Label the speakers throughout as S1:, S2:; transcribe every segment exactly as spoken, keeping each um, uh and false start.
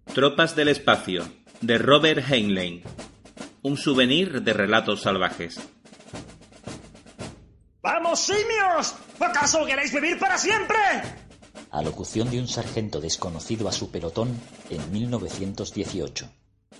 S1: Tropas del espacio, de Robert Heinlein. Un souvenir de relatos salvajes.
S2: ¡Vamos, simios! ¿Acaso queréis vivir para siempre?
S3: Alocución de un sargento desconocido a su pelotón en mil novecientos dieciocho.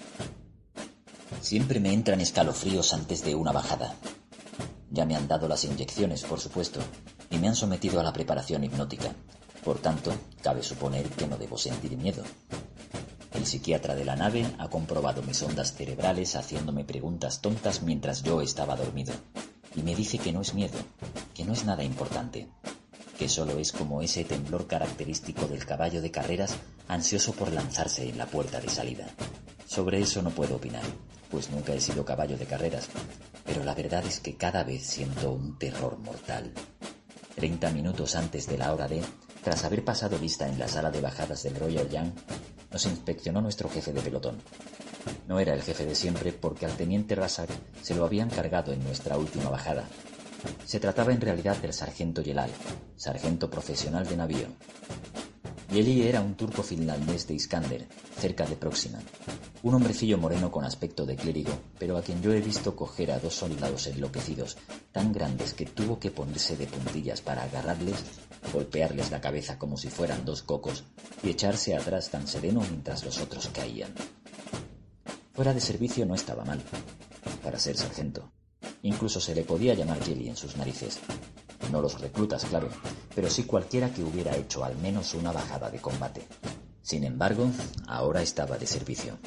S3: Siempre me entran escalofríos antes de una bajada. Ya me han dado las inyecciones, por supuesto, y me han sometido a la preparación hipnótica. Por tanto, cabe suponer que no debo sentir miedo. El psiquiatra de la nave ha comprobado mis ondas cerebrales haciéndome preguntas tontas mientras yo estaba dormido. Y me dice que no es miedo, que no es nada importante, que solo es como ese temblor característico del caballo de carreras ansioso por lanzarse en la puerta de salida. Sobre eso no puedo opinar, pues nunca he sido caballo de carreras, pero la verdad es que cada vez siento un terror mortal. Treinta minutos antes de la hora D, tras haber pasado lista en la sala de bajadas del Royal Young, nos inspeccionó nuestro jefe de pelotón. No era el jefe de siempre porque al teniente Razak se lo habían cargado en nuestra última bajada. Se trataba en realidad del sargento Yelal, sargento profesional de navío. Yeli era un turco finlandés de Iskander, cerca de Próxima. Un hombrecillo moreno con aspecto de clérigo, pero a quien yo he visto coger a dos soldados enloquecidos, tan grandes que tuvo que ponerse de puntillas para agarrarles, golpearles la cabeza como si fueran dos cocos y echarse atrás tan sereno mientras los otros caían. Fuera de servicio no estaba mal, para ser sargento. Incluso se le podía llamar Yeli en sus narices. No los reclutas, claro, pero sí cualquiera que hubiera hecho al menos una bajada de combate. Sin embargo, ahora estaba de servicio.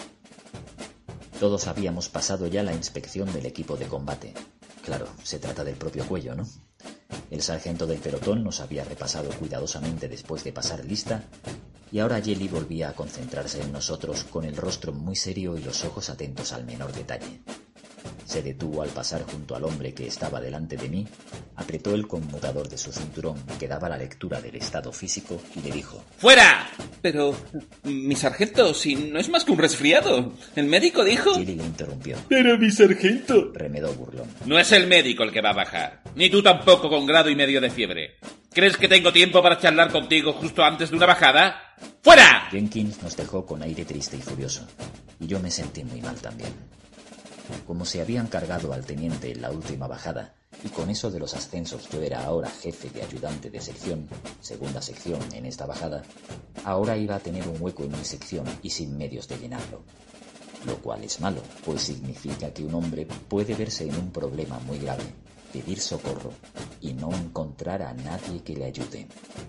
S3: Todos habíamos pasado ya la inspección del equipo de combate. Claro, se trata del propio cuello, ¿no? El sargento del pelotón nos había repasado cuidadosamente después de pasar lista, y ahora Yeli volvía a concentrarse en nosotros con el rostro muy serio y los ojos atentos al menor detalle. Se detuvo al pasar junto al hombre que estaba delante de mí, apretó el conmutador de su cinturón que daba la lectura del estado físico y le dijo:
S1: ¡Fuera! Pero, mi sargento, si no es más que un resfriado. El médico dijo...
S3: Yeli le interrumpió.
S1: ¡Pero mi sargento!
S3: Remedó burlón.
S1: No es el médico el que va a bajar, ni tú tampoco con grado y medio de fiebre. ¿Crees que tengo tiempo para charlar contigo justo antes de una bajada? ¡Fuera!
S3: Jenkins nos dejó con aire triste y furioso, y yo me sentí muy mal también. Como se habían cargado al teniente en la última bajada, y con eso de los ascensos yo era ahora jefe de ayudante de sección, segunda sección en esta bajada, ahora iba a tener un hueco en mi sección y sin medios de llenarlo. Lo cual es malo, pues significa que un hombre puede verse en un problema muy grave, pedir socorro y no encontrar a nadie que le ayude.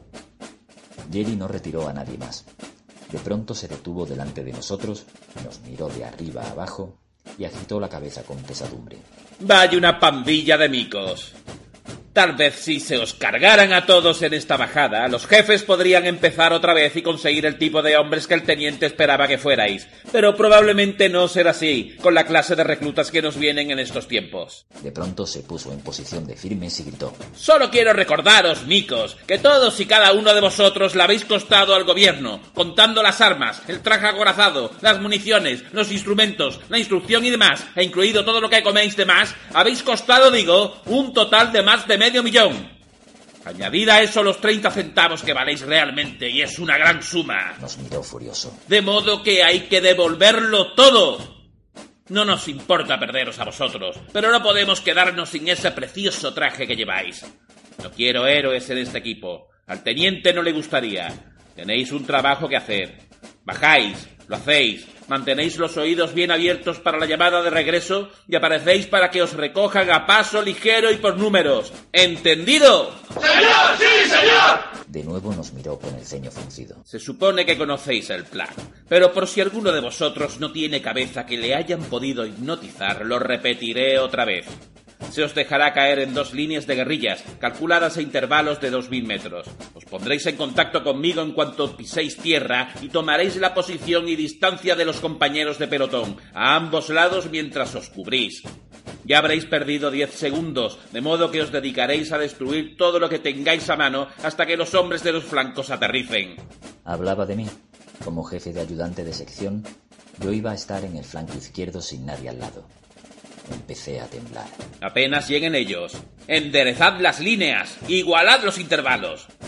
S3: Yeli no retiró a nadie más. De pronto se detuvo delante de nosotros, nos miró de arriba a abajo y agitó la cabeza con pesadumbre.
S1: Vaya una pandilla de micos. Tal vez si se os cargaran a todos en esta bajada, los jefes podrían empezar otra vez y conseguir el tipo de hombres que el teniente esperaba que fuerais. Pero probablemente no será así, con la clase de reclutas que nos vienen en estos tiempos.
S3: De pronto se puso en posición de firmes y gritó:
S1: Solo quiero recordaros, micos, que todos y cada uno de vosotros le habéis costado al gobierno, contando las armas, el traje acorazado, las municiones, los instrumentos, la instrucción y demás, e incluido todo lo que coméis de más, habéis costado, digo, un total de más de medio millón. Añadid a eso los treinta centavos que valéis realmente, y es una gran suma.
S3: Nos miró furioso.
S1: De modo que hay que devolverlo todo. No nos importa perderos a vosotros, pero no podemos quedarnos sin ese precioso traje que lleváis. No quiero héroes en este equipo. Al teniente no le gustaría. Tenéis un trabajo que hacer. Bajáis, lo hacéis, mantenéis los oídos bien abiertos para la llamada de regreso y aparecéis para que os recojan a paso ligero y por números. ¿Entendido?
S2: ¡Señor! ¡Sí, señor!
S3: De nuevo nos miró con el ceño fruncido.
S1: Se supone que conocéis el plan, pero por si alguno de vosotros no tiene cabeza que le hayan podido hipnotizar, lo repetiré otra vez. Se os dejará caer en dos líneas de guerrillas, calculadas a intervalos de dos mil metros. Os pondréis en contacto conmigo en cuanto piséis tierra y tomaréis la posición y distancia de los compañeros de pelotón, a ambos lados mientras os cubrís. Ya habréis perdido diez segundos, de modo que os dedicaréis a destruir todo lo que tengáis a mano hasta que los hombres de los flancos aterricen.
S3: Hablaba de mí. Como jefe de ayudante de sección, yo iba a estar en el flanco izquierdo sin nadie al lado. Empecé a temblar.
S1: Apenas lleguen ellos, enderezad las líneas, igualad los intervalos.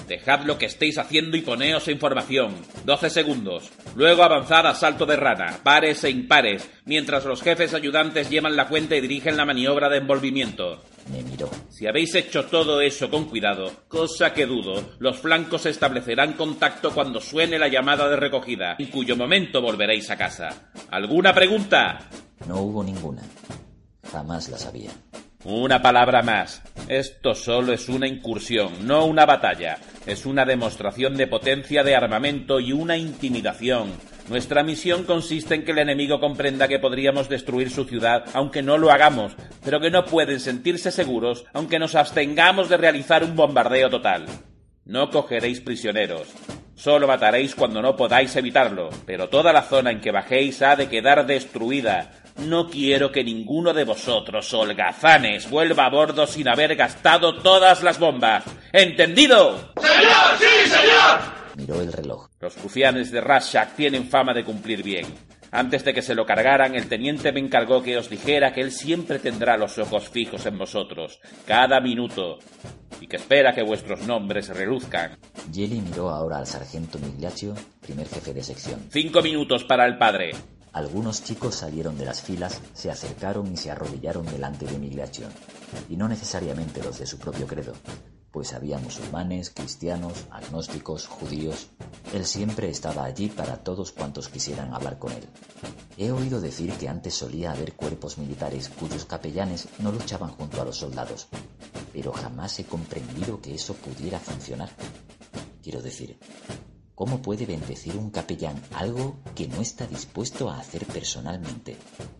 S1: Dejad lo que estéis haciendo y poneos en formación. doce segundos. Luego avanzad a salto de rana, pares e impares, mientras los jefes ayudantes llevan la cuenta y dirigen la maniobra de envolvimiento.
S3: Me miró.
S1: Si habéis hecho todo eso con cuidado, cosa que dudo, los flancos establecerán contacto cuando suene la llamada de recogida, en cuyo momento volveréis a casa. ¿Alguna pregunta?
S3: No hubo ninguna. Jamás la sabía.
S1: Una palabra más. Esto solo es una incursión, no una batalla. Es una demostración de potencia de armamento y una intimidación. Nuestra misión consiste en que el enemigo comprenda que podríamos destruir su ciudad, aunque no lo hagamos, pero que no pueden sentirse seguros, aunque nos abstengamos de realizar un bombardeo total. No cogeréis prisioneros. Solo mataréis cuando no podáis evitarlo, pero toda la zona en que bajéis ha de quedar destruida. No quiero que ninguno de vosotros, holgazanes, vuelva a bordo sin haber gastado todas las bombas. ¿Entendido?
S2: ¡Señor, sí, señor!
S3: Miró el reloj.
S1: Los rufianes de Rashak tienen fama de cumplir bien. Antes de que se lo cargaran, el teniente me encargó que os dijera que él siempre tendrá los ojos fijos en vosotros, cada minuto, y que espera que vuestros nombres reluzcan.
S3: Jelly miró ahora al sargento Migliaccio, primer jefe de sección.
S1: Cinco minutos para el padre.
S3: Algunos chicos salieron de las filas, se acercaron y se arrodillaron delante de Migliaccio, y no necesariamente los de su propio credo, pues había musulmanes, cristianos, agnósticos, judíos. Él siempre estaba allí para todos cuantos quisieran hablar con él. He oído decir que antes solía haber cuerpos militares cuyos capellanes no luchaban junto a los soldados, pero jamás he comprendido que eso pudiera funcionar. Quiero decir, ¿cómo puede bendecir un capellán algo que no está dispuesto a hacer personalmente?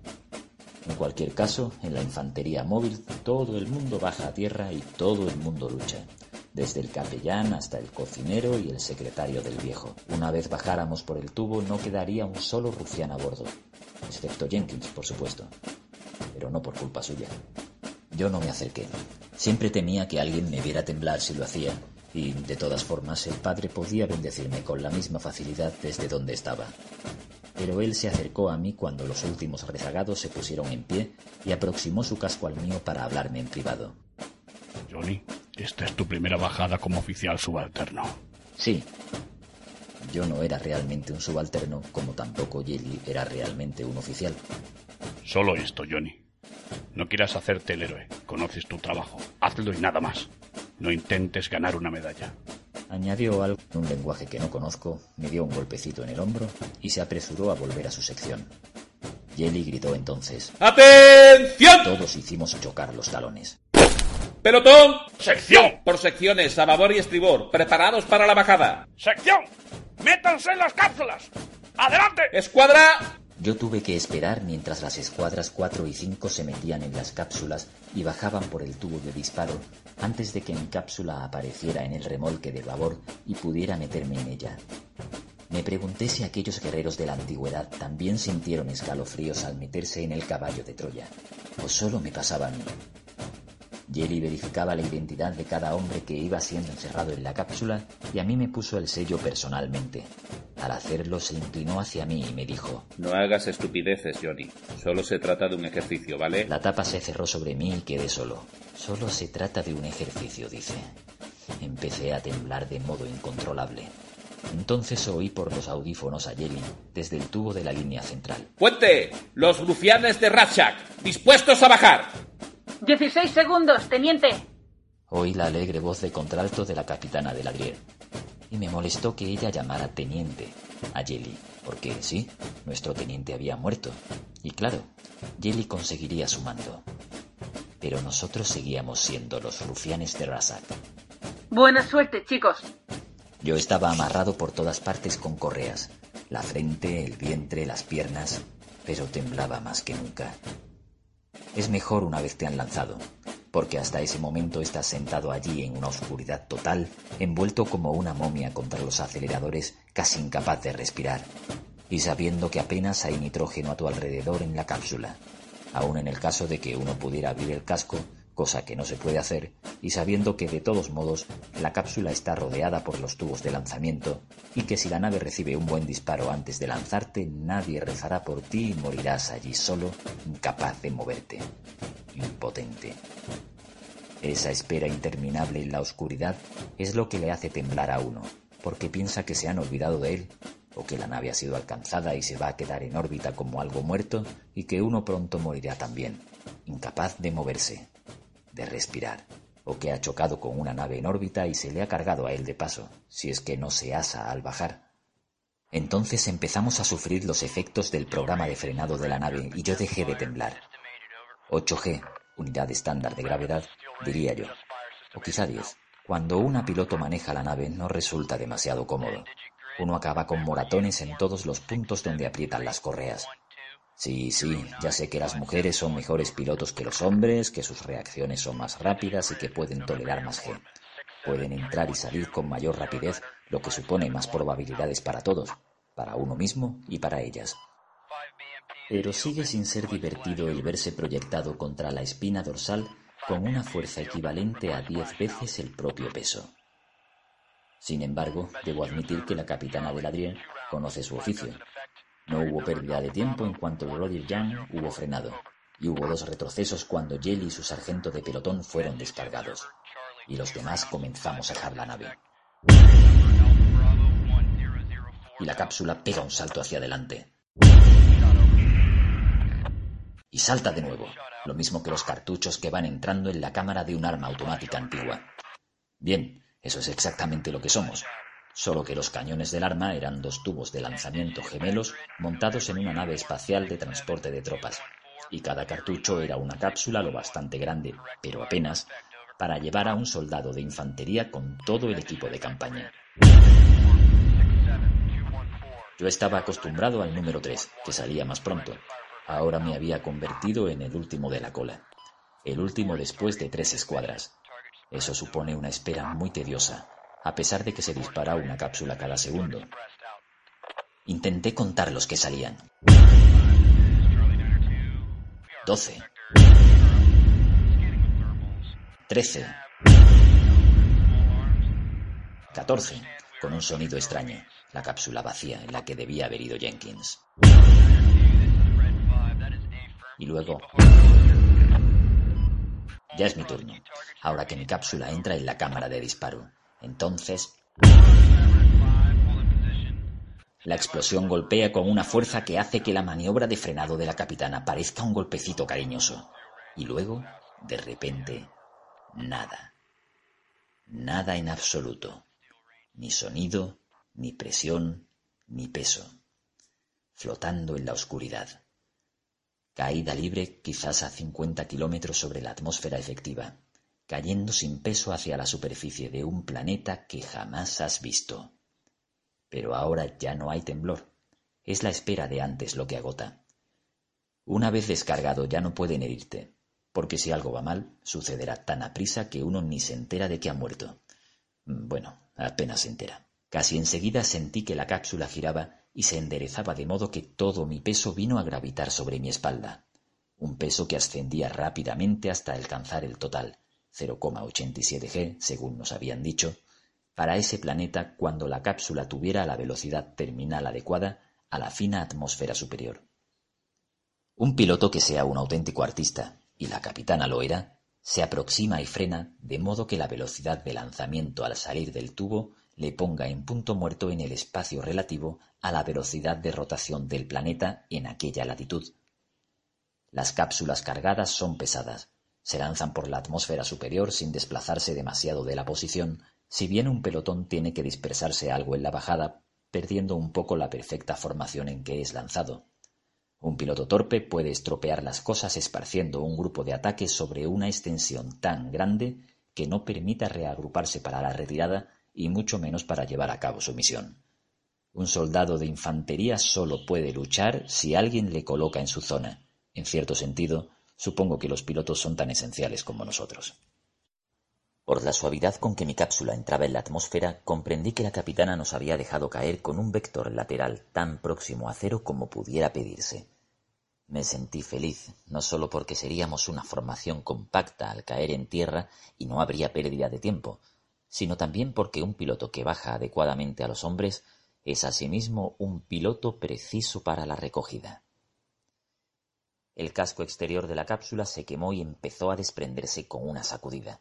S3: En cualquier caso, en la infantería móvil todo el mundo baja a tierra y todo el mundo lucha, desde el capellán hasta el cocinero y el secretario del viejo. Una vez bajáramos por el tubo no quedaría un solo rufián a bordo, excepto Jenkins, por supuesto, pero no por culpa suya. Yo no me acerqué. Siempre temía que alguien me viera temblar si lo hacía, y, de todas formas, el padre podía bendecirme con la misma facilidad desde donde estaba. Pero él se acercó a mí cuando los últimos rezagados se pusieron en pie y aproximó su casco al mío para hablarme en privado.
S4: Johnny, esta es tu primera bajada como oficial subalterno.
S3: Sí. Yo no era realmente un subalterno, como tampoco Jelly era realmente un oficial.
S4: Solo esto, Johnny. No quieras hacerte el héroe. Conoces tu trabajo. Hazlo y nada más. No intentes ganar una medalla.
S3: Añadió algo en un lenguaje que no conozco, me dio un golpecito en el hombro y se apresuró a volver a su sección. Jelly gritó entonces:
S1: ¡Atención!
S3: Todos hicimos chocar los talones.
S1: ¡Pelotón!
S4: ¡Sección!
S1: Por secciones, a babor y estribor, preparados para la bajada.
S4: ¡Sección! ¡Métanse en las cápsulas! ¡Adelante!
S1: ¡Escuadra!
S3: Yo tuve que esperar mientras las escuadras cuatro y cinco se metían en las cápsulas y bajaban por el tubo de disparo antes de que mi cápsula apareciera en el remolque de babor y pudiera meterme en ella. Me pregunté si aquellos guerreros de la antigüedad también sintieron escalofríos al meterse en el caballo de Troya, o solo me pasaba a mí. Jelly verificaba la identidad de cada hombre que iba siendo encerrado en la cápsula y a mí me puso el sello personalmente. Al hacerlo se inclinó hacia mí y me dijo:
S1: No hagas estupideces, Johnny. Solo se trata de un ejercicio, ¿vale?
S3: La tapa se cerró sobre mí y quedé solo. Solo se trata de un ejercicio, dice. Empecé a temblar de modo incontrolable. Entonces oí por los audífonos a Jelly desde el tubo de la línea central:
S1: ¡Puente! ¡Los rufianes de Rashak! ¡Dispuestos a bajar!
S5: dieciséis segundos, teniente.
S3: Oí la alegre voz de contralto de la capitana de Ladrier, y me molestó que ella llamara teniente a Jelly, porque sí, nuestro teniente había muerto, y claro, Jelly conseguiría su mando. Pero nosotros seguíamos siendo los rufianes de Rashak.
S5: Buena suerte, chicos.
S3: Yo estaba amarrado por todas partes con correas, la frente, el vientre, las piernas, pero temblaba más que nunca. Es mejor una vez te han lanzado, porque hasta ese momento estás sentado allí en una oscuridad total, envuelto como una momia contra los aceleradores, casi incapaz de respirar, y sabiendo que apenas hay nitrógeno a tu alrededor en la cápsula, aun en el caso de que uno pudiera abrir el casco, cosa que no se puede hacer, y sabiendo que de todos modos la cápsula está rodeada por los tubos de lanzamiento y que si la nave recibe un buen disparo antes de lanzarte, nadie rezará por ti y morirás allí solo, incapaz de moverte, impotente. Esa espera interminable en la oscuridad es lo que le hace temblar a uno, porque piensa que se han olvidado de él, o que la nave ha sido alcanzada y se va a quedar en órbita como algo muerto, y que uno pronto morirá también, incapaz de moverse, de respirar, o que ha chocado con una nave en órbita y se le ha cargado a él de paso, si es que no se asa al bajar. Entonces empezamos a sufrir los efectos del programa de frenado de la nave y yo dejé de temblar. ocho G, unidad estándar de gravedad, diría yo, o quizá diez. Cuando una piloto maneja la nave no resulta demasiado cómodo. Uno acaba con moratones en todos los puntos donde aprietan las correas. Sí, sí, ya sé que las mujeres son mejores pilotos que los hombres, que sus reacciones son más rápidas y que pueden tolerar más G. Pueden entrar y salir con mayor rapidez, lo que supone más probabilidades para todos, para uno mismo y para ellas. Pero sigue sin ser divertido el verse proyectado contra la espina dorsal con una fuerza equivalente a diez veces el propio peso. Sin embargo, debo admitir que la capitana Deladrier conoce su oficio. No hubo pérdida de tiempo en cuanto Roger Young hubo frenado, y hubo dos retrocesos cuando Jelly y su sargento de pelotón fueron descargados, y los demás comenzamos a dejar la nave. Y la cápsula pega un salto hacia adelante. Y salta de nuevo, lo mismo que los cartuchos que van entrando en la cámara de un arma automática antigua. Bien, eso es exactamente lo que somos, solo que los cañones del arma eran dos tubos de lanzamiento gemelos montados en una nave espacial de transporte de tropas, y cada cartucho era una cápsula lo bastante grande, pero apenas, para llevar a un soldado de infantería con todo el equipo de campaña. Yo estaba acostumbrado al número tres, que salía más pronto. Ahora me había convertido en el último de la cola, el último después de tres escuadras. Eso supone una espera muy tediosa, a pesar de que se dispara una cápsula cada segundo. Intenté contar los que salían. Doce. Trece. Catorce. Con un sonido extraño, la cápsula vacía en la que debía haber ido Jenkins. Y luego... Ya es mi turno, ahora que mi cápsula entra en la cámara de disparo. Entonces... La explosión golpea con una fuerza que hace que la maniobra de frenado de la capitana parezca un golpecito cariñoso. Y luego, de repente, nada. Nada en absoluto. Ni sonido, ni presión, ni peso. Flotando en la oscuridad. Caída libre quizás a cincuenta kilómetros sobre la atmósfera efectiva, cayendo sin peso hacia la superficie de un planeta que jamás has visto. Pero ahora ya no hay temblor. Es la espera de antes lo que agota. Una vez descargado ya no pueden herirte, porque si algo va mal, sucederá tan aprisa que uno ni se entera de que ha muerto. Bueno, apenas se entera. Casi enseguida sentí que la cápsula giraba y se enderezaba de modo que todo mi peso vino a gravitar sobre mi espalda. Un peso que ascendía rápidamente hasta alcanzar el total, cero coma ochenta y siete G, según nos habían dicho, para ese planeta cuando la cápsula tuviera la velocidad terminal adecuada a la fina atmósfera superior. Un piloto que sea un auténtico artista, y la capitana lo era, se aproxima y frena de modo que la velocidad de lanzamiento al salir del tubo le ponga en punto muerto en el espacio relativo a la velocidad de rotación del planeta en aquella latitud. Las cápsulas cargadas son pesadas, se lanzan por la atmósfera superior sin desplazarse demasiado de la posición, si bien un pelotón tiene que dispersarse algo en la bajada, perdiendo un poco la perfecta formación en que es lanzado. Un piloto torpe puede estropear las cosas esparciendo un grupo de ataque sobre una extensión tan grande que no permita reagruparse para la retirada y mucho menos para llevar a cabo su misión. Un soldado de infantería solo puede luchar si alguien le coloca en su zona. En cierto sentido, supongo que los pilotos son tan esenciales como nosotros. Por la suavidad con que mi cápsula entraba en la atmósfera, comprendí que la capitana nos había dejado caer con un vector lateral tan próximo a cero como pudiera pedirse. Me sentí feliz, no solo porque seríamos una formación compacta al caer en tierra y no habría pérdida de tiempo, sino también porque un piloto que baja adecuadamente a los hombres es asimismo un piloto preciso para la recogida. El casco exterior de la cápsula se quemó y empezó a desprenderse con una sacudida.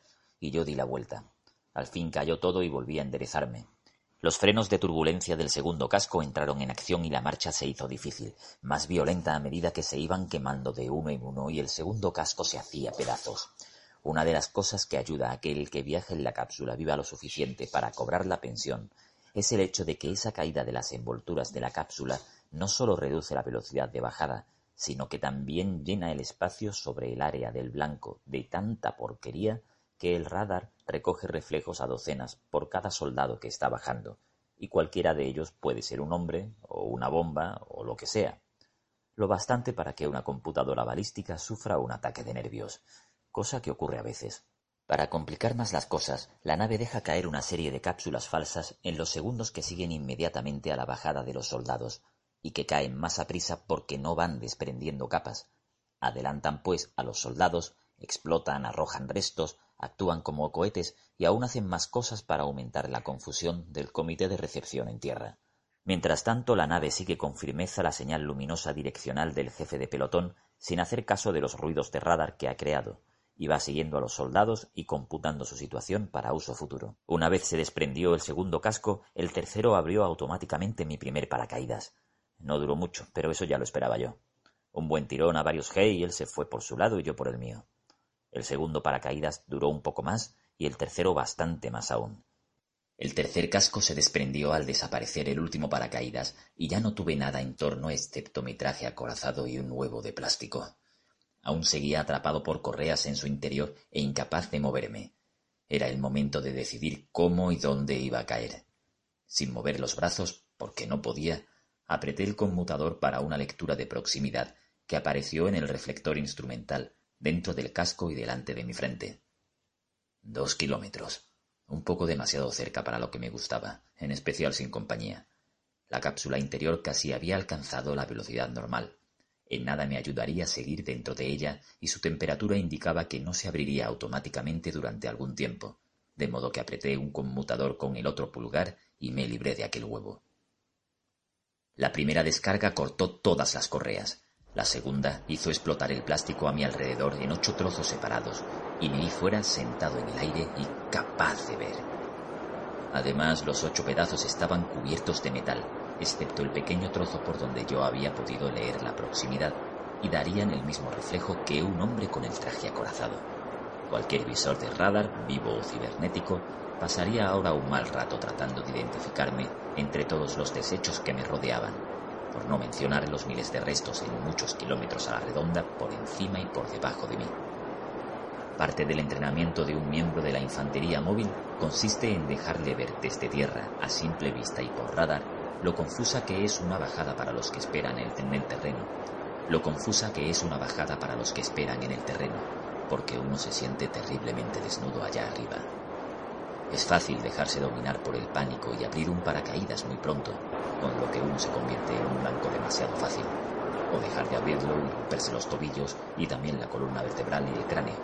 S3: y yo di la vuelta. Al fin cayó todo y volví a enderezarme. Los frenos de turbulencia del segundo casco entraron en acción y la marcha se hizo difícil, más violenta a medida que se iban quemando de uno en uno y el segundo casco se hacía pedazos. Una de las cosas que ayuda a que el que viaje en la cápsula viva lo suficiente para cobrar la pensión es el hecho de que esa caída de las envolturas de la cápsula no solo reduce la velocidad de bajada, sino que también llena el espacio sobre el área del blanco de tanta porquería que el radar recoge reflejos a docenas por cada soldado que está bajando, y cualquiera de ellos puede ser un hombre, o una bomba, o lo que sea. Lo bastante para que una computadora balística sufra un ataque de nervios, cosa que ocurre a veces. Para complicar más las cosas, la nave deja caer una serie de cápsulas falsas en los segundos que siguen inmediatamente a la bajada de los soldados, y que caen más a prisa porque no van desprendiendo capas. Adelantan, pues, a los soldados, explotan, arrojan restos, actúan como cohetes y aún hacen más cosas para aumentar la confusión del comité de recepción en tierra. Mientras tanto, la nave sigue con firmeza la señal luminosa direccional del jefe de pelotón sin hacer caso de los ruidos de radar que ha creado, y va siguiendo a los soldados y computando su situación para uso futuro. Una vez se desprendió el segundo casco, el tercero abrió automáticamente mi primer paracaídas. No duró mucho, pero eso ya lo esperaba yo. Un buen tirón a varios G y él se fue por su lado y yo por el mío. El segundo paracaídas duró un poco más y el tercero bastante más aún. El tercer casco se desprendió al desaparecer el último paracaídas y ya no tuve nada en torno excepto mi traje acorazado y un huevo de plástico. Aún seguía atrapado por correas en su interior e incapaz de moverme. Era el momento de decidir cómo y dónde iba a caer. Sin mover los brazos, porque no podía, apreté el conmutador para una lectura de proximidad que apareció en el reflector instrumental, dentro del casco y delante de mi frente. Dos kilómetros. Un poco demasiado cerca para lo que me gustaba, en especial sin compañía. La cápsula interior casi había alcanzado la velocidad normal. En nada me ayudaría seguir dentro de ella y su temperatura indicaba que no se abriría automáticamente durante algún tiempo, de modo que apreté un conmutador con el otro pulgar y me libré de aquel huevo. La primera descarga cortó todas las correas. La segunda hizo explotar el plástico a mi alrededor en ocho trozos separados y me vi fuera sentado en el aire y capaz de ver. Además, los ocho pedazos estaban cubiertos de metal, excepto el pequeño trozo por donde yo había podido leer la proximidad, y darían el mismo reflejo que un hombre con el traje acorazado. Cualquier visor de radar, vivo o cibernético, pasaría ahora un mal rato tratando de identificarme entre todos los desechos que me rodeaban, por no mencionar los miles de restos en muchos kilómetros a la redonda por encima y por debajo de mí. Parte del entrenamiento de un miembro de la infantería móvil consiste en dejarle ver desde tierra, a simple vista y por radar, lo confusa que es una bajada para los que esperan en el terreno, lo confusa que es una bajada para los que esperan en el terreno, porque uno se siente terriblemente desnudo allá arriba. Es fácil dejarse dominar por el pánico y abrir un paracaídas muy pronto, con lo que uno se convierte en un blanco demasiado fácil, o dejar de abrirlo y romperse los tobillos y también la columna vertebral y el cráneo.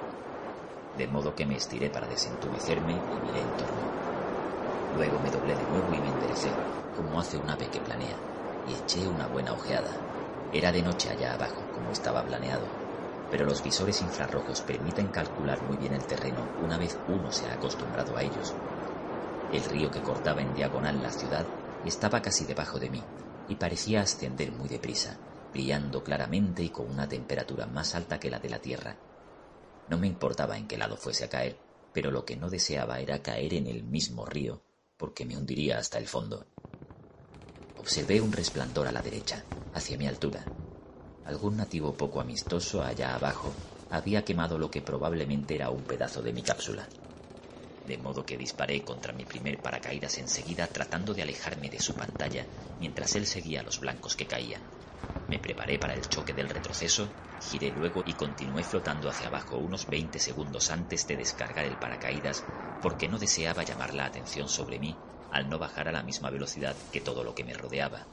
S3: De modo que me estiré para desentumecerme y miré en torno. Luego me doblé de nuevo y me enderecé, como hace un ave que planea, y eché una buena ojeada. Era de noche allá abajo, como estaba planeado, pero los visores infrarrojos permiten calcular muy bien el terreno una vez uno se ha acostumbrado a ellos. El río que cortaba en diagonal la ciudad estaba casi debajo de mí y parecía ascender muy deprisa, brillando claramente y con una temperatura más alta que la de la tierra. No me importaba en qué lado fuese a caer, pero lo que no deseaba era caer en el mismo río, porque me hundiría hasta el fondo. Observé un resplandor a la derecha, hacia mi altura. Algún nativo poco amistoso allá abajo había quemado lo que probablemente era un pedazo de mi cápsula. De modo que disparé contra mi primer paracaídas enseguida tratando de alejarme de su pantalla mientras él seguía a los blancos que caían. Me preparé para el choque del retroceso, giré luego y continué flotando hacia abajo unos veinte segundos antes de descargar el paracaídas porque no deseaba llamar la atención sobre mí al no bajar a la misma velocidad que todo lo que me rodeaba.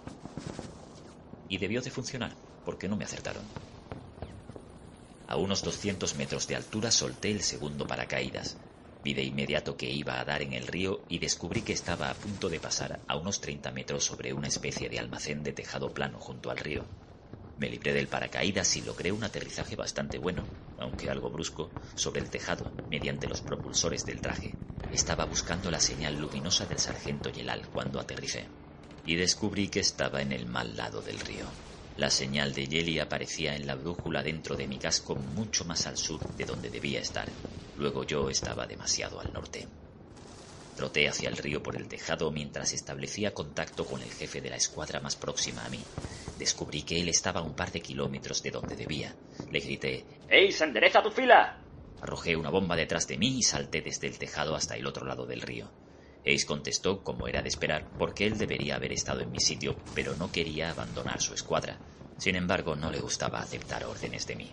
S3: Y debió de funcionar, porque no me acertaron. A unos doscientos metros de altura solté el segundo paracaídas. Vi de inmediato que iba a dar en el río y descubrí que estaba a punto de pasar a unos treinta metros sobre una especie de almacén de tejado plano junto al río. Me libré del paracaídas y logré un aterrizaje bastante bueno, aunque algo brusco, sobre el tejado, mediante los propulsores del traje. Estaba buscando la señal luminosa del sargento Yelal cuando aterricé, y descubrí que estaba en el mal lado del río. La señal de Yeli aparecía en la brújula dentro de mi casco mucho más al sur de donde debía estar. Luego yo estaba demasiado al norte. Troté hacia el río por el tejado mientras establecía contacto con el jefe de la escuadra más próxima a mí. Descubrí que él estaba a un par de kilómetros de donde debía. Le grité:
S6: ¡Ace, endereza tu fila!
S3: Arrojé una bomba detrás de mí y salté desde el tejado hasta el otro lado del río. Ace contestó, como era de esperar, porque él debería haber estado en mi sitio, pero no quería abandonar su escuadra. Sin embargo, no le gustaba aceptar órdenes de mí.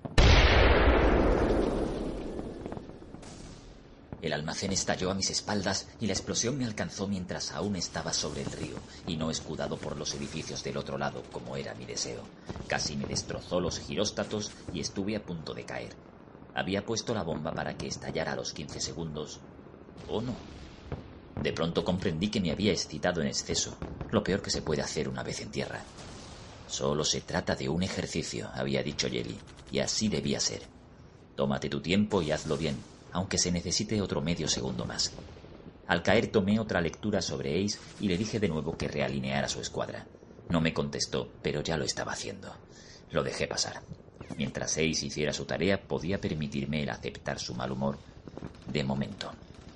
S3: El almacén estalló a mis espaldas y la explosión me alcanzó mientras aún estaba sobre el río y no escudado por los edificios del otro lado, como era mi deseo. Casi me destrozó los giróstatos y estuve a punto de caer. Había puesto la bomba para que estallara a los quince segundos. ¿O no? De pronto comprendí que me había excitado en exceso, lo peor que se puede hacer una vez en tierra. Solo se trata de un ejercicio, había dicho Yeli, y así debía ser. Tómate tu tiempo y hazlo bien, aunque se necesite otro medio segundo más. Al caer tomé otra lectura sobre Ace y le dije de nuevo que realineara su escuadra. No me contestó, pero ya lo estaba haciendo. Lo dejé pasar. Mientras Ace hiciera su tarea, podía permitirme el aceptar su mal humor, de momento.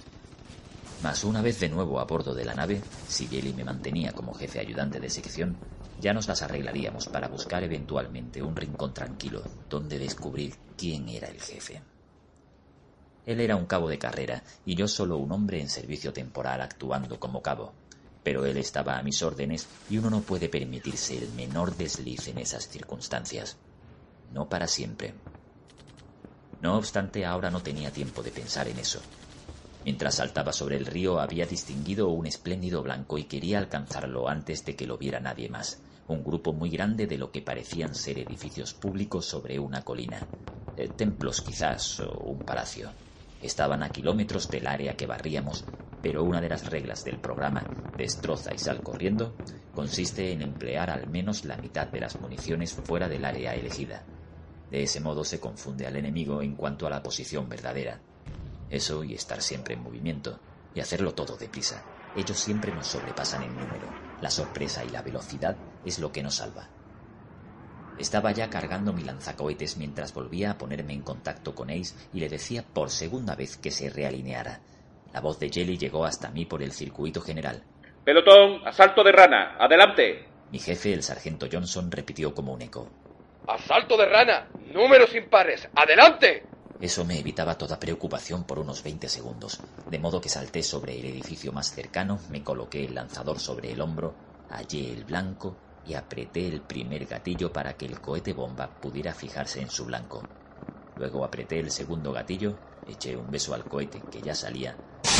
S3: Mas una vez de nuevo a bordo de la nave, si Yeli me mantenía como jefe ayudante de sección, ya nos las arreglaríamos para buscar eventualmente un rincón tranquilo donde descubrir quién era el jefe. Él era un cabo de carrera y yo solo un hombre en servicio temporal actuando como cabo, pero él estaba a mis órdenes y uno no puede permitirse el menor desliz en esas circunstancias. No para siempre. No obstante, ahora no tenía tiempo de pensar en eso. Mientras saltaba sobre el río había distinguido un espléndido blanco y quería alcanzarlo antes de que lo viera nadie más. Un grupo muy grande de lo que parecían ser edificios públicos sobre una colina. Eh, templos quizás, o un palacio. Estaban a kilómetros del área que barríamos, pero una de las reglas del programa Destroza y sal corriendo consiste en emplear al menos la mitad de las municiones fuera del área elegida. De ese modo se confunde al enemigo en cuanto a la posición verdadera. Eso y estar siempre en movimiento, y hacerlo todo deprisa. Ellos siempre nos sobrepasan en número. La sorpresa y la velocidad es lo que nos salva. Estaba ya cargando mi lanzacohetes mientras volvía a ponerme en contacto con Ace y le decía por segunda vez que se realineara. La voz de Yeli llegó hasta mí por el circuito general.
S1: «Pelotón, asalto de rana, adelante».
S3: Mi jefe, el sargento Johnson, repitió como un eco.
S7: «Asalto de rana, números impares, adelante».
S3: Eso me evitaba toda preocupación por unos veinte segundos, de modo que salté sobre el edificio más cercano, me coloqué el lanzador sobre el hombro, hallé el blanco y apreté el primer gatillo para que el cohete bomba pudiera fijarse en su blanco. Luego apreté el segundo gatillo, eché un beso al cohete que ya salía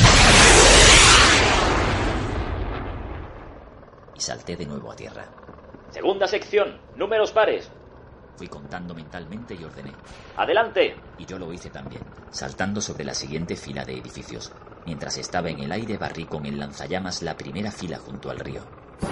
S3: y salté de nuevo a tierra.
S6: Segunda sección, números pares.
S3: Fui contando mentalmente y ordené.
S6: ¡Adelante!
S3: Y yo lo hice también, saltando sobre la siguiente fila de edificios. Mientras estaba en el aire barrí con el lanzallamas la primera fila junto al río.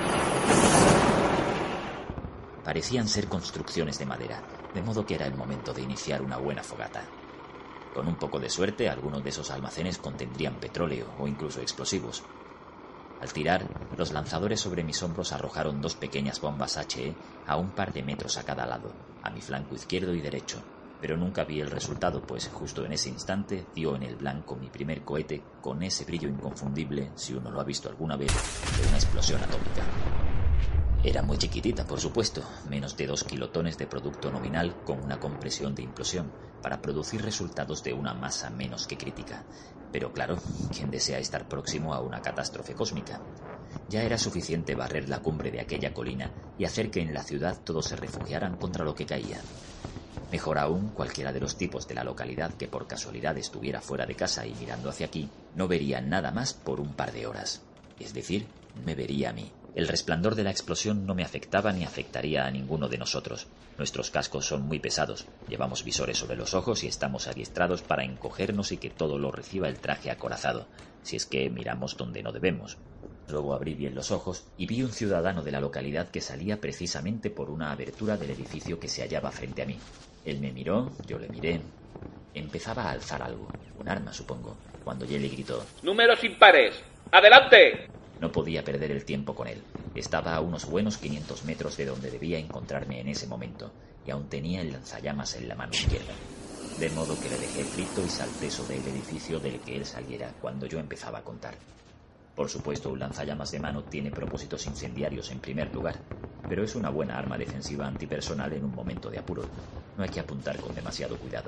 S3: Parecían ser construcciones de madera, de modo que era el momento de iniciar una buena fogata. Con un poco de suerte, algunos de esos almacenes contendrían petróleo o incluso explosivos. Al tirar, los lanzadores sobre mis hombros arrojaron dos pequeñas bombas H E a un par de metros a cada lado, a mi flanco izquierdo y derecho, pero nunca vi el resultado, pues justo en ese instante dio en el blanco mi primer cohete con ese brillo inconfundible, si uno lo ha visto alguna vez, de una explosión atómica. Era muy chiquitita, por supuesto, menos de dos kilotones de producto nominal con una compresión de implosión, para producir resultados de una masa menos que crítica. Pero claro, ¿quién desea estar próximo a una catástrofe cósmica? Ya era suficiente barrer la cumbre de aquella colina y hacer que en la ciudad todos se refugiaran contra lo que caía. Mejor aún, cualquiera de los tipos de la localidad que por casualidad estuviera fuera de casa y mirando hacia aquí, no vería nada más por un par de horas. Es decir, me vería a mí. El resplandor de la explosión no me afectaba ni afectaría a ninguno de nosotros. Nuestros cascos son muy pesados, llevamos visores sobre los ojos y estamos adiestrados para encogernos y que todo lo reciba el traje acorazado, si es que miramos donde no debemos. Luego abrí bien los ojos y vi un ciudadano de la localidad que salía precisamente por una abertura del edificio que se hallaba frente a mí. Él me miró, yo le miré. Empezaba a alzar algo, un arma supongo, cuando Jelly gritó:
S1: ¡Números impares! ¡Adelante!
S3: No podía perder el tiempo con él. Estaba a unos buenos quinientos metros de donde debía encontrarme en ese momento, y aún tenía el lanzallamas en la mano izquierda. De modo que le dejé frito y salté sobre el edificio del que él saliera cuando yo empezaba a contar. Por supuesto, un lanzallamas de mano tiene propósitos incendiarios en primer lugar, pero es una buena arma defensiva antipersonal en un momento de apuro. No hay que apuntar con demasiado cuidado.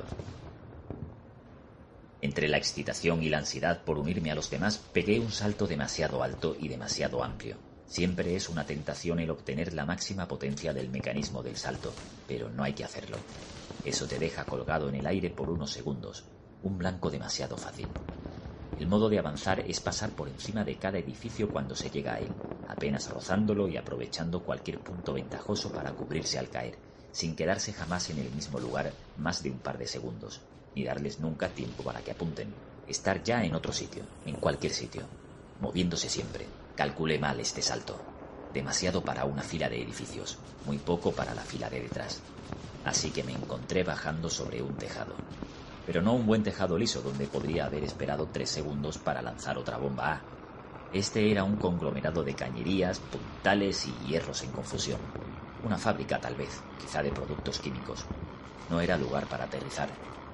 S3: Entre la excitación y la ansiedad por unirme a los demás, pegué un salto demasiado alto y demasiado amplio. Siempre es una tentación el obtener la máxima potencia del mecanismo del salto, pero no hay que hacerlo. Eso te deja colgado en el aire por unos segundos, un blanco demasiado fácil. El modo de avanzar es pasar por encima de cada edificio cuando se llega a él, apenas rozándolo y aprovechando cualquier punto ventajoso para cubrirse al caer, sin quedarse jamás en el mismo lugar más de un par de segundos, ni darles nunca tiempo para que apunten. Estar ya en otro sitio, en cualquier sitio, moviéndose siempre. Calculé mal este salto. Demasiado para una fila de edificios, muy poco para la fila de detrás. Así que me encontré bajando sobre un tejado. Pero no un buen tejado liso donde podría haber esperado tres segundos para lanzar otra bomba A. Este era un conglomerado de cañerías, puntales y hierros en confusión. Una fábrica tal vez, quizá de productos químicos. No era lugar para aterrizar.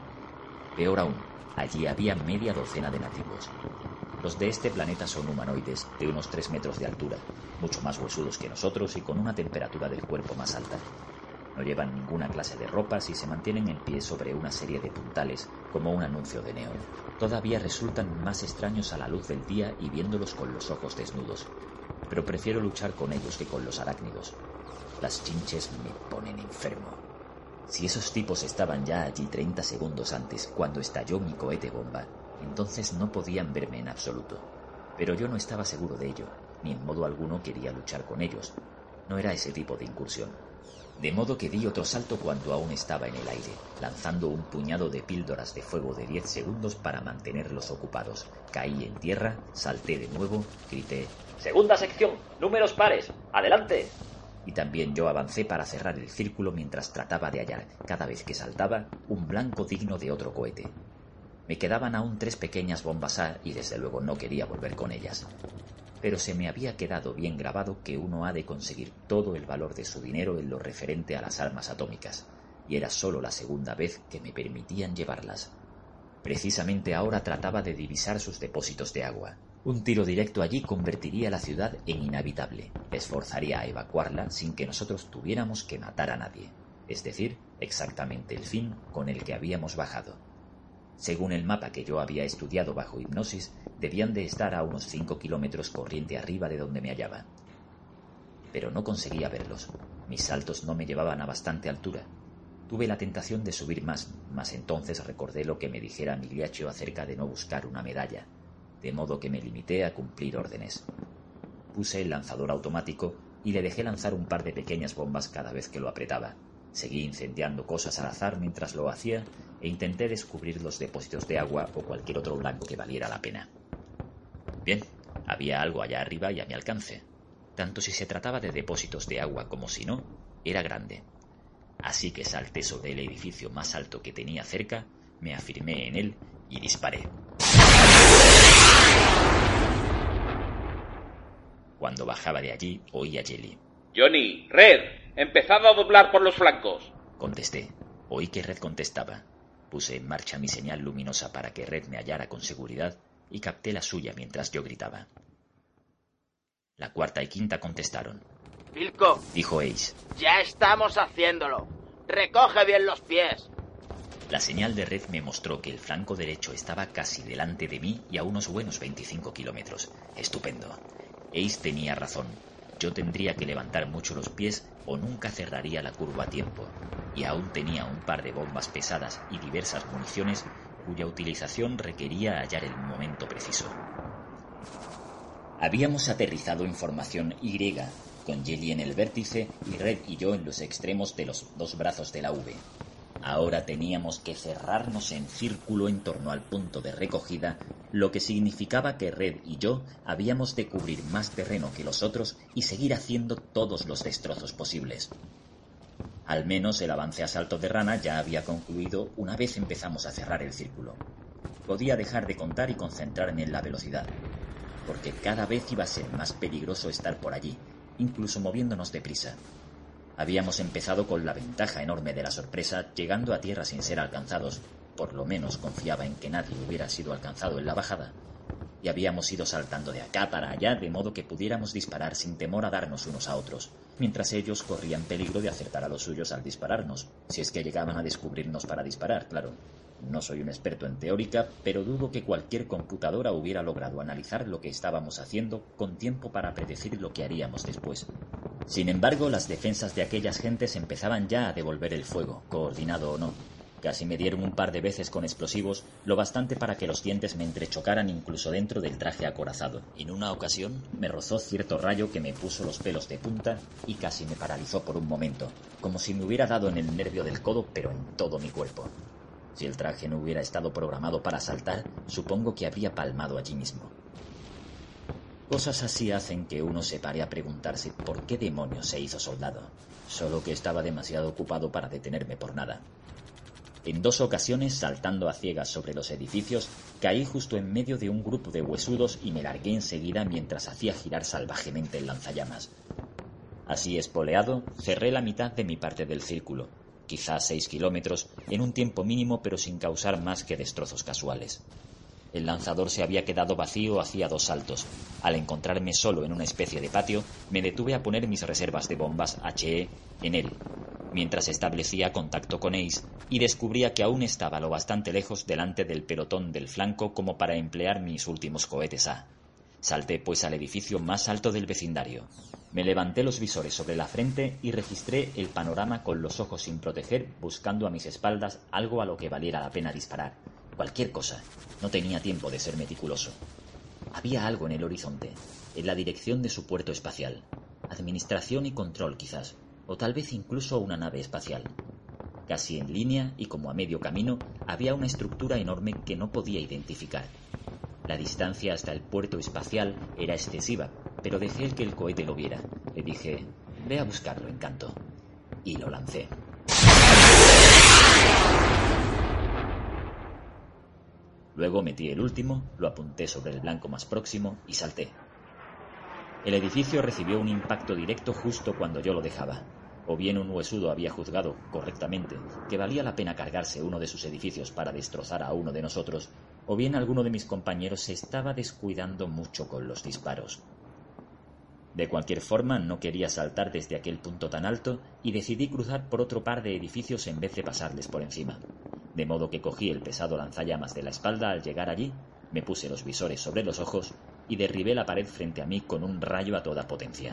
S3: Peor aún, allí había media docena de nativos. Los de este planeta son humanoides, de unos tres metros de altura, mucho más huesudos que nosotros y con una temperatura del cuerpo más alta. No llevan ninguna clase de ropas y se mantienen en pie sobre una serie de puntales, como un anuncio de neón. Todavía resultan más extraños a la luz del día y viéndolos con los ojos desnudos, pero prefiero luchar con ellos que con los arácnidos. Las chinches me ponen enfermo. Si esos tipos estaban ya allí treinta segundos antes, cuando estalló mi cohete bomba, entonces no podían verme en absoluto. Pero yo no estaba seguro de ello, ni en modo alguno quería luchar con ellos. No era ese tipo de incursión. De modo que di otro salto cuando aún estaba en el aire, lanzando un puñado de píldoras de fuego de diez segundos para mantenerlos ocupados. Caí en tierra, salté de nuevo, grité:
S6: Segunda sección, números pares, adelante.
S3: Y también yo avancé para cerrar el círculo mientras trataba de hallar, cada vez que saltaba, un blanco digno de otro cohete. Me quedaban aún tres pequeñas bombas A y desde luego no quería volver con ellas. Pero se me había quedado bien grabado que uno ha de conseguir todo el valor de su dinero en lo referente a las armas atómicas, y era solo la segunda vez que me permitían llevarlas. Precisamente ahora trataba de divisar sus depósitos de agua. Un tiro directo allí convertiría la ciudad en inhabitable, esforzaría a evacuarla sin que nosotros tuviéramos que matar a nadie, es decir, exactamente el fin con el que habíamos bajado. Según el mapa que yo había estudiado bajo hipnosis, debían de estar a unos cinco kilómetros corriente arriba de donde me hallaba. Pero no conseguía verlos. Mis saltos no me llevaban a bastante altura. Tuve la tentación de subir más, mas entonces recordé lo que me dijera Migliaccio acerca de no buscar una medalla, de modo que me limité a cumplir órdenes. Puse el lanzador automático y le dejé lanzar un par de pequeñas bombas cada vez que lo apretaba. Seguí incendiando cosas al azar mientras lo hacía e intenté descubrir los depósitos de agua o cualquier otro blanco que valiera la pena. Bien, había algo allá arriba y a mi alcance. Tanto si se trataba de depósitos de agua como si no, era grande. Así que salté sobre el edificio más alto que tenía cerca, me afirmé en él y disparé. Cuando bajaba de allí, oí a Jelly.
S1: Johnny, Red, empezad a doblar por los flancos.
S3: Contesté. Oí que Red contestaba. Puse en marcha mi señal luminosa para que Red me hallara con seguridad y capté la suya mientras yo gritaba. La cuarta y quinta contestaron.
S8: Vilco,
S3: dijo Ace.
S8: Ya estamos haciéndolo. Recoge bien los pies.
S3: La señal de Red me mostró que el flanco derecho estaba casi delante de mí y a unos buenos veinticinco kilómetros. Estupendo. Ace tenía razón. Yo tendría que levantar mucho los pies o nunca cerraría la curva a tiempo. Y aún tenía un par de bombas pesadas y diversas municiones cuya utilización requería hallar el momento preciso. Habíamos aterrizado en formación Y, con Jelly en el vértice y Red y yo en los extremos de los dos brazos de la V. Ahora teníamos que cerrarnos en círculo en torno al punto de recogida, lo que significaba que Red y yo habíamos de cubrir más terreno que los otros y seguir haciendo todos los destrozos posibles. Al menos el avance a salto de rana ya había concluido una vez empezamos a cerrar el círculo. Podía dejar de contar y concentrarme en la velocidad, porque cada vez iba a ser más peligroso estar por allí, incluso moviéndonos deprisa. Habíamos empezado con la ventaja enorme de la sorpresa, llegando a tierra sin ser alcanzados, por lo menos confiaba en que nadie hubiera sido alcanzado en la bajada, y habíamos ido saltando de acá para allá de modo que pudiéramos disparar sin temor a darnos unos a otros, mientras ellos corrían peligro de acertar a los suyos al dispararnos, si es que llegaban a descubrirnos para disparar, claro. No soy un experto en teórica, pero dudo que cualquier computadora hubiera logrado analizar lo que estábamos haciendo con tiempo para predecir lo que haríamos después. Sin embargo, las defensas de aquellas gentes empezaban ya a devolver el fuego, coordinado o no. Casi me dieron un par de veces con explosivos, lo bastante para que los dientes me entrechocaran incluso dentro del traje acorazado. En una ocasión me rozó cierto rayo que me puso los pelos de punta y casi me paralizó por un momento, como si me hubiera dado en el nervio del codo, pero en todo mi cuerpo. Si el traje no hubiera estado programado para saltar, supongo que habría palmado allí mismo. Cosas así hacen que uno se pare a preguntarse por qué demonios se hizo soldado, solo que estaba demasiado ocupado para detenerme por nada. En dos ocasiones, saltando a ciegas sobre los edificios, caí justo en medio de un grupo de huesudos y me largué enseguida mientras hacía girar salvajemente el lanzallamas. Así espoleado, cerré la mitad de mi parte del círculo, quizás seis kilómetros, en un tiempo mínimo pero sin causar más que destrozos casuales. El lanzador se había quedado vacío hacía dos saltos. Al encontrarme solo en una especie de patio, me detuve a poner mis reservas de bombas H E en él, mientras establecía contacto con Ace y descubría que aún estaba lo bastante lejos delante del pelotón del flanco como para emplear mis últimos cohetes A. Salté pues al edificio más alto del vecindario. Me levanté los visores sobre la frente y registré el panorama con los ojos sin proteger, buscando a mis espaldas algo a lo que valiera la pena disparar. Cualquier cosa. No tenía tiempo de ser meticuloso. Había algo en el horizonte, en la dirección de su puerto espacial. Administración y control, quizás, o tal vez incluso una nave espacial. Casi en línea y como a medio camino, había una estructura enorme que no podía identificar. La distancia hasta el puerto espacial era excesiva, pero dejé el que el cohete lo viera. Le dije, ve a buscarlo, Encanto. Y lo lancé. Luego metí el último, lo apunté sobre el blanco más próximo y salté. El edificio recibió un impacto directo justo cuando yo lo dejaba. O bien un huesudo había juzgado, correctamente, que valía la pena cargarse uno de sus edificios para destrozar a uno de nosotros, o bien alguno de mis compañeros se estaba descuidando mucho con los disparos. De cualquier forma, no quería saltar desde aquel punto tan alto y decidí cruzar por otro par de edificios en vez de pasarles por encima. De modo que cogí el pesado lanzallamas de la espalda al llegar allí, me puse los visores sobre los ojos y derribé la pared frente a mí con un rayo a toda potencia.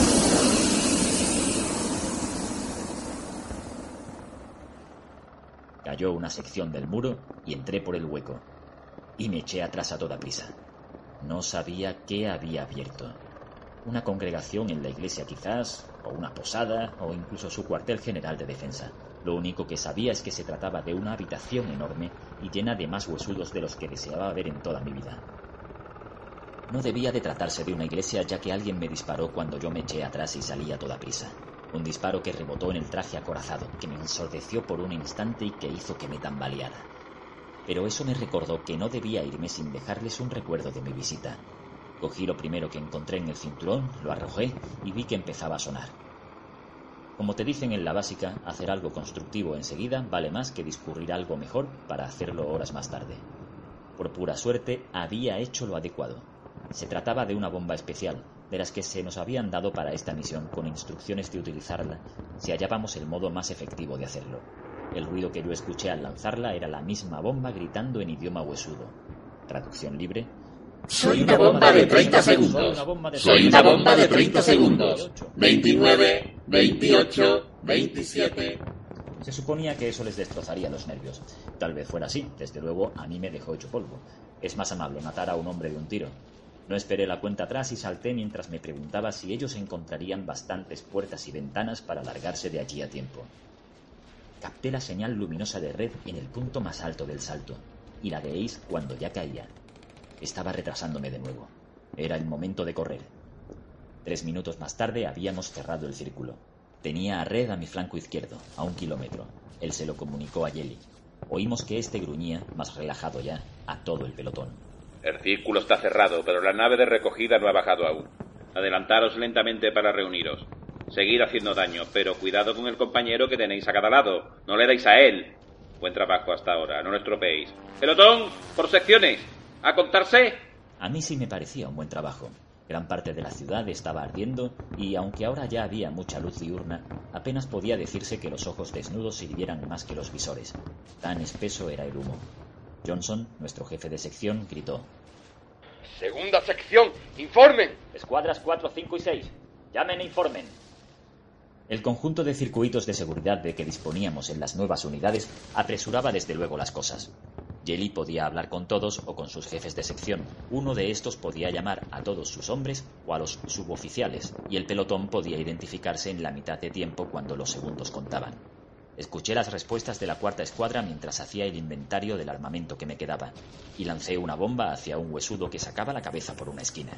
S3: Cayó una sección del muro y entré por el hueco. Y me eché atrás a toda prisa. No sabía qué había abierto. Una congregación en la iglesia quizás, o una posada, o incluso su cuartel general de defensa. Lo único que sabía es que se trataba de una habitación enorme y llena de más huesudos de los que deseaba ver en toda mi vida. No debía de tratarse de una iglesia, ya que alguien me disparó cuando yo me eché atrás y salí a toda prisa. Un disparo que rebotó en el traje acorazado, que me ensordeció por un instante y que hizo que me tambaleara. Pero eso me recordó que no debía irme sin dejarles un recuerdo de mi visita. Cogí lo primero que encontré en el cinturón, lo arrojé y vi que empezaba a sonar. Como te dicen en la básica, hacer algo constructivo enseguida vale más que discurrir algo mejor para hacerlo horas más tarde. Por pura suerte, había hecho lo adecuado. Se trataba de una bomba especial, de las que se nos habían dado para esta misión, con instrucciones de utilizarla si hallábamos el modo más efectivo de hacerlo. El ruido que yo escuché al lanzarla era la misma bomba gritando en idioma huesudo. Traducción libre:
S9: soy una bomba de treinta segundos. Soy una bomba de treinta segundos. veintinueve, veintiocho, veintisiete.
S3: Se suponía que eso les destrozaría los nervios. Tal vez fuera así. Desde luego, a mí me dejó hecho polvo. Es más amable matar a un hombre de un tiro. No esperé la cuenta atrás y salté mientras me preguntaba si ellos encontrarían bastantes puertas y ventanas para largarse de allí a tiempo. Capté la señal luminosa de Red en el punto más alto del salto, y la de Ace cuando ya caía. Estaba retrasándome de nuevo. Era el momento de correr. Tres minutos más tarde habíamos cerrado el círculo. Tenía a Red a mi flanco izquierdo, a un kilómetro. Él se lo comunicó a Jelly. Oímos que este gruñía, más relajado ya, a todo el pelotón.
S1: El círculo está cerrado, pero la nave de recogida no ha bajado aún. Adelantaros lentamente para reuniros. Seguid haciendo daño, pero cuidado con el compañero que tenéis a cada lado. No le dais a él. Buen trabajo hasta ahora, no lo estropeéis. ¡Pelotón! ¡Por secciones! ¡A contarse!
S3: A mí sí me parecía un buen trabajo. Gran parte de la ciudad estaba ardiendo y, aunque ahora ya había mucha luz diurna, apenas podía decirse que los ojos desnudos sirvieran más que los visores. Tan espeso era el humo. Johnson, nuestro jefe de sección, gritó:
S7: Segunda sección, informen.
S8: Escuadras cuatro, cinco y seis. Llamen e informen.
S3: El conjunto de circuitos de seguridad de que disponíamos en las nuevas unidades apresuraba desde luego las cosas. Jelly podía hablar con todos o con sus jefes de sección. Uno de estos podía llamar a todos sus hombres o a los suboficiales, y el pelotón podía identificarse en la mitad de tiempo cuando los segundos contaban. Escuché las respuestas de la cuarta escuadra mientras hacía el inventario del armamento que me quedaba, y lancé una bomba hacia un huesudo que sacaba la cabeza por una esquina.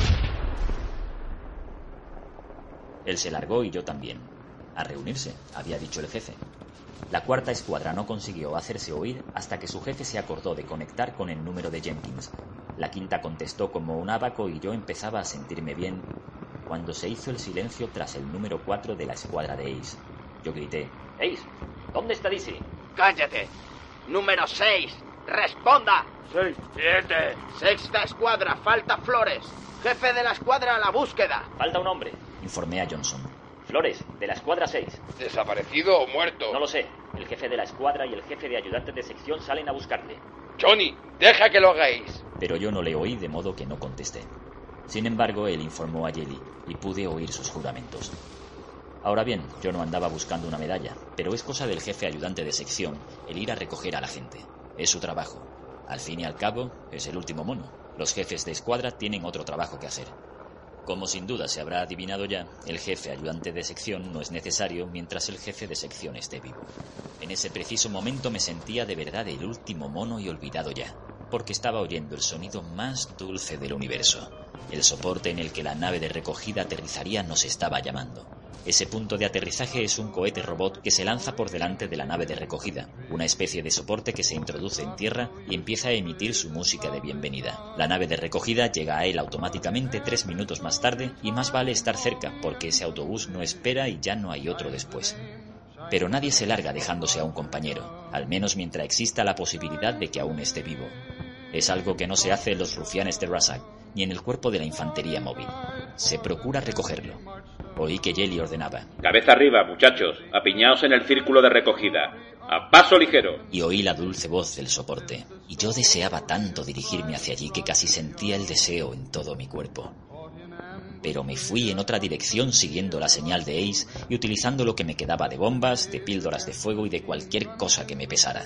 S3: Él se largó y yo también. A reunirse, había dicho el jefe. La cuarta escuadra no consiguió hacerse oír hasta que su jefe se acordó de conectar con el número de Jenkins. La quinta contestó como un abaco y yo empezaba a sentirme bien cuando se hizo el silencio tras el número cuatro de la escuadra de Ace. Yo grité:
S8: Ace, ¿dónde está Dizzy? ¡Cállate! Número seis, responda.
S7: Seis, siete.
S8: Sexta escuadra, falta Flores. Jefe de la escuadra a la búsqueda. Falta un hombre.
S3: Informé a Johnson.
S8: Flores, de la escuadra seis.
S7: ¿Desaparecido o muerto?
S8: No lo sé. El jefe de la escuadra y el jefe de ayudantes de sección salen a buscarle.
S7: Johnny, deja que lo hagáis.
S3: Pero yo no le oí, de modo que no contesté. Sin embargo, él informó a Jelly y pude oír sus juramentos. Ahora bien, yo no andaba buscando una medalla, pero es cosa del jefe ayudante de sección el ir a recoger a la gente. Es su trabajo. Al fin y al cabo, es el último mono. Los jefes de escuadra tienen otro trabajo que hacer. Como sin duda se habrá adivinado ya, el jefe ayudante de sección no es necesario mientras el jefe de sección esté vivo. En ese preciso momento me sentía de verdad el último mono y olvidado ya, porque estaba oyendo el sonido más dulce del universo. El soporte en el que la nave de recogida aterrizaría nos estaba llamando. Ese punto de aterrizaje es un cohete robot que se lanza por delante de la nave de recogida, una especie de soporte que se introduce en tierra y empieza a emitir su música de bienvenida. La nave de recogida llega a él automáticamente tres minutos más tarde y más vale estar cerca porque ese autobús no espera y ya no hay otro después. Pero nadie se larga dejándose a un compañero, al menos mientras exista la posibilidad de que aún esté vivo. Es algo que no se hace en los rufianes de Razak, ni en el cuerpo de la infantería móvil. Se procura recogerlo. Oí que Jelly ordenaba:
S1: Cabeza arriba, muchachos, apiñaos en el círculo de recogida. ¡A paso ligero!
S3: Y oí la dulce voz del soporte. Y yo deseaba tanto dirigirme hacia allí que casi sentía el deseo en todo mi cuerpo. Pero me fui en otra dirección siguiendo la señal de Ace y utilizando lo que me quedaba de bombas, de píldoras de fuego y de cualquier cosa que me pesara.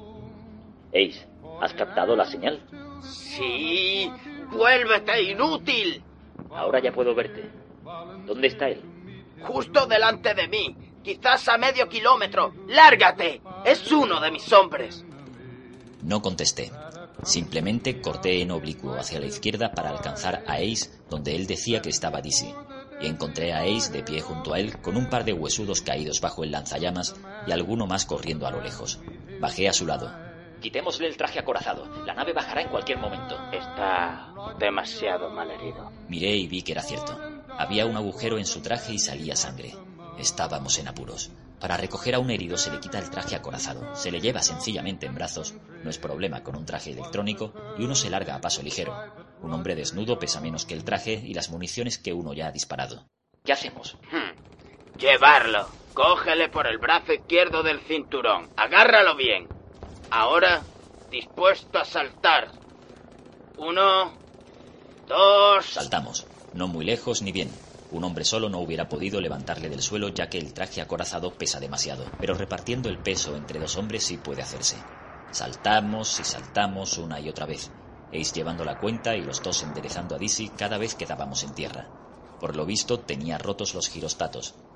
S8: Ace, ¿has captado la señal?
S10: Sí, vuélvete, inútil.
S8: Ahora ya puedo verte. ¿Dónde está él?
S10: Justo delante de mí, quizás a medio kilómetro. ¡Lárgate! Es uno de mis hombres.
S3: No contesté. Simplemente corté en oblicuo hacia la izquierda para alcanzar a Ace donde él decía que estaba Dizzy. Y encontré a Ace de pie junto a él con un par de huesudos caídos bajo el lanzallamas y alguno más corriendo a lo lejos. Bajé a su lado.
S8: Quitémosle el traje acorazado. La nave bajará en cualquier momento.
S10: Está demasiado malherido.
S3: Miré y vi que era cierto. Había un agujero en su traje y salía sangre. Estábamos en apuros. Para recoger a un herido se le quita el traje acorazado, se le lleva sencillamente en brazos, no es problema con un traje electrónico, y uno se larga a paso ligero. Un hombre desnudo pesa menos que el traje y las municiones que uno ya ha disparado.
S8: ¿Qué hacemos?
S10: Hmm. Llevarlo. Cógele por el brazo izquierdo del cinturón. Agárralo bien. Ahora, dispuesto a saltar. Uno, dos...
S3: Saltamos. No muy lejos ni bien. Un hombre solo no hubiera podido levantarle del suelo ya que el traje acorazado pesa demasiado, pero repartiendo el peso entre dos hombres sí puede hacerse. Saltamos y saltamos una y otra vez, Ace llevando la cuenta y los dos enderezando a Dizzy cada vez que dábamos en tierra. Por lo visto tenía rotos los girostatos.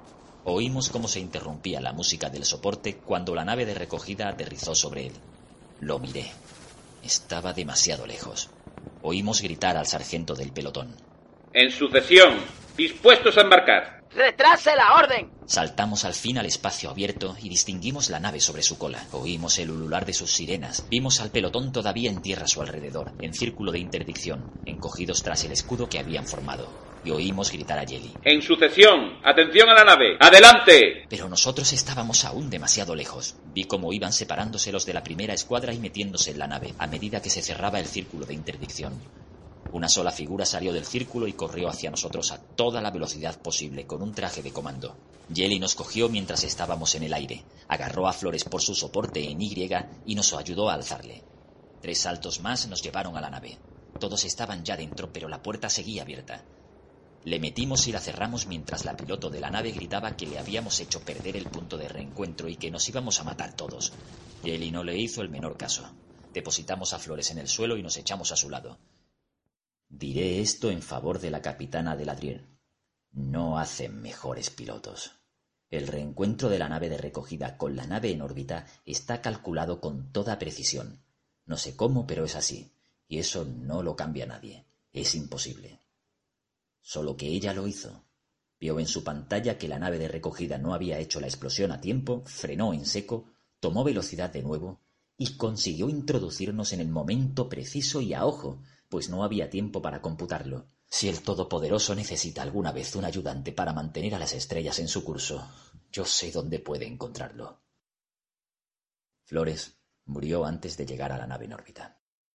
S3: Oímos cómo se interrumpía la música del soporte cuando la nave de recogida aterrizó sobre él. Lo miré. Estaba demasiado lejos. Oímos gritar al sargento del pelotón.
S1: En sucesión, dispuestos a embarcar.
S10: ¡Retrase la orden!
S3: Saltamos al fin al espacio abierto y distinguimos la nave sobre su cola. Oímos el ulular de sus sirenas. Vimos al pelotón todavía en tierra a su alrededor, en círculo de interdicción, encogidos tras el escudo que habían formado. Y oímos gritar a Jelly.
S1: En sucesión, atención a la nave. ¡Adelante!
S3: Pero nosotros estábamos aún demasiado lejos. Vi cómo iban separándose los de la primera escuadra y metiéndose en la nave, a medida que se cerraba el círculo de interdicción. Una sola figura salió del círculo y corrió hacia nosotros a toda la velocidad posible, con un traje de comando. Jelly nos cogió mientras estábamos en el aire, agarró a Flores por su soporte en Y y nos ayudó a alzarle. Tres saltos más nos llevaron a la nave. Todos estaban ya dentro, pero la puerta seguía abierta. Le metimos y la cerramos mientras la piloto de la nave gritaba que le habíamos hecho perder el punto de reencuentro y que nos íbamos a matar todos. Jelly no le hizo el menor caso. Depositamos a Flores en el suelo y nos echamos a su lado. Diré esto en favor de la capitana de Ladrier. No hacen mejores pilotos. El reencuentro de la nave de recogida con la nave en órbita está calculado con toda precisión. No sé cómo, pero es así. Y eso no lo cambia nadie. Es imposible. Solo que ella lo hizo. Vio en su pantalla que la nave de recogida no había hecho la explosión a tiempo, frenó en seco, tomó velocidad de nuevo y consiguió introducirnos en el momento preciso y a ojo, pues no había tiempo para computarlo. Si el Todopoderoso necesita alguna vez un ayudante para mantener a las estrellas en su curso, yo sé dónde puede encontrarlo. Flores murió antes de llegar a la nave en órbita.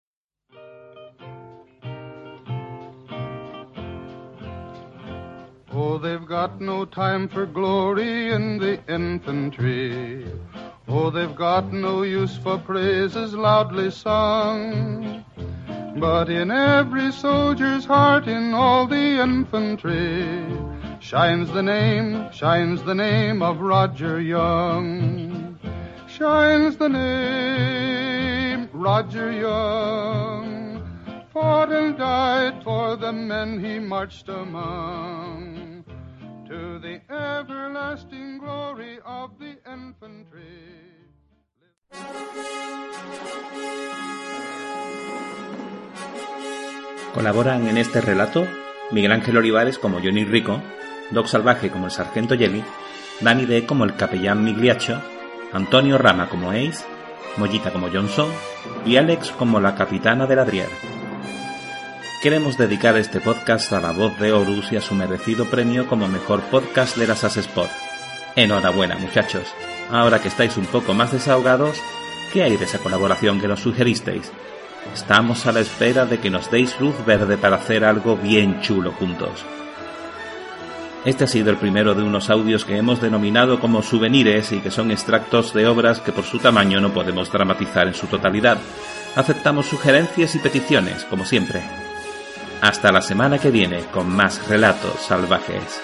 S11: Oh, they've got no time for glory in the infantry. Oh, they've got no use for praises loudly sung. But in every soldier's heart, in all the infantry, shines the name, shines the name of Roger Young. Shines the name, Roger Young. Fought and died for the men he marched among. To the everlasting glory of the infantry.
S12: Colaboran en este relato Miguel Ángel Olivares como Johnny Rico, Doc Salvaje como el sargento Jelly, Danny D como el capellán Migliaccio, Antonio Rama como Ace, Mollita como Johnson y Alex como la capitana de Ladrier. Queremos dedicar este podcast a la voz de Horus y a su merecido premio como mejor podcast de las Asesport. Enhorabuena, muchachos. Ahora que estáis un poco más desahogados, ¿qué hay de esa colaboración que nos sugeristeis? Estamos a la espera de que nos deis luz verde para hacer algo bien chulo juntos. Este ha sido el primero de unos audios que hemos denominado como souvenirs y que son extractos de obras que por su tamaño no podemos dramatizar en su totalidad. Aceptamos sugerencias y peticiones, como siempre. Hasta la semana que viene con más relatos salvajes.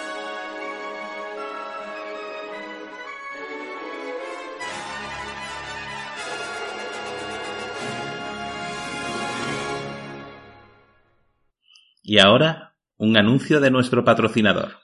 S12: Y ahora, un anuncio de nuestro patrocinador.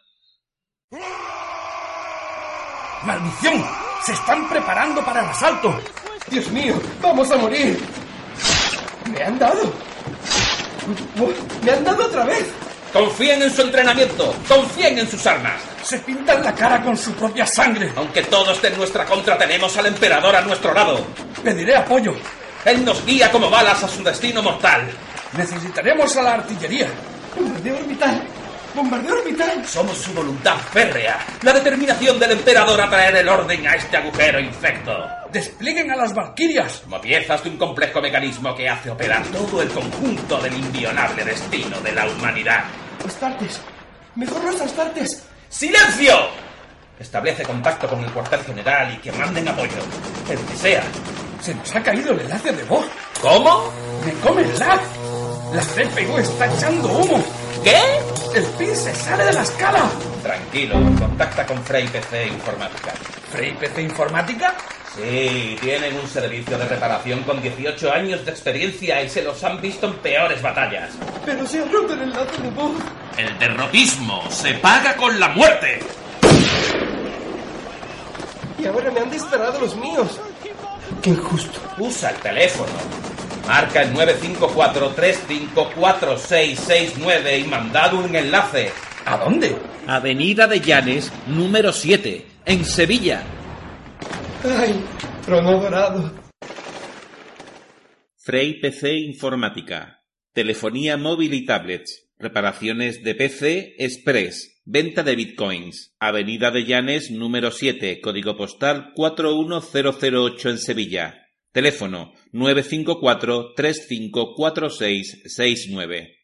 S2: ¡Maldición! ¡Se están preparando para el asalto! ¡Dios mío! ¡Vamos a morir! ¡Me han dado! ¡Me han dado otra vez!
S1: Confíen en su entrenamiento, confíen en sus armas.
S2: Se pintan la cara con su propia sangre.
S1: Aunque todo esté en nuestra contra, tenemos al emperador a nuestro lado.
S2: Pediré apoyo.
S1: Él nos guía como balas a su destino mortal.
S2: Necesitaremos a la artillería. Bombardeo orbital. Bombardeo orbital.
S1: Somos su voluntad férrea, la determinación del emperador a traer el orden a este agujero infecto.
S2: Desplieguen a las valquirias
S1: como piezas de un complejo mecanismo que hace operar todo el conjunto del inviolable destino de la humanidad.
S2: Astartes. Mejor los Astartes.
S1: ¡Silencio! Establece contacto con el cuartel general y que manden apoyo. El que sea.
S2: Se nos ha caído el enlace de voz.
S1: ¿Cómo?
S2: ¡Me come el lag! La C P U está echando humo.
S1: ¿Qué?
S2: El pin se sale de la escala.
S1: Tranquilo, contacta con Frey P C Informática.
S2: ¿Frey P C Informática?
S1: Sí, tienen un servicio de reparación con dieciocho años de experiencia y se los han visto en peores batallas.
S2: Pero se ha roto el enlace de voz.
S1: El derrotismo se paga con la muerte.
S2: Y ahora me han disparado los míos. ¡Qué injusto!
S1: Usa el teléfono. Marca el nueve cinco cuatro, tres cinco cuatro, seis seis nueve y mandad un enlace.
S2: ¿A dónde?
S1: Avenida de Llanes, número siete, en Sevilla.
S2: ¡Ay, trono dorado!
S12: Frey P C Informática. Telefonía móvil y tablets. Reparaciones de P C Express. Venta de bitcoins. Avenida de Llanes, número siete, código postal cuatro uno cero cero ocho en Sevilla. Teléfono nueve cinco cuatro, tres cinco cuatro seis seis nueve.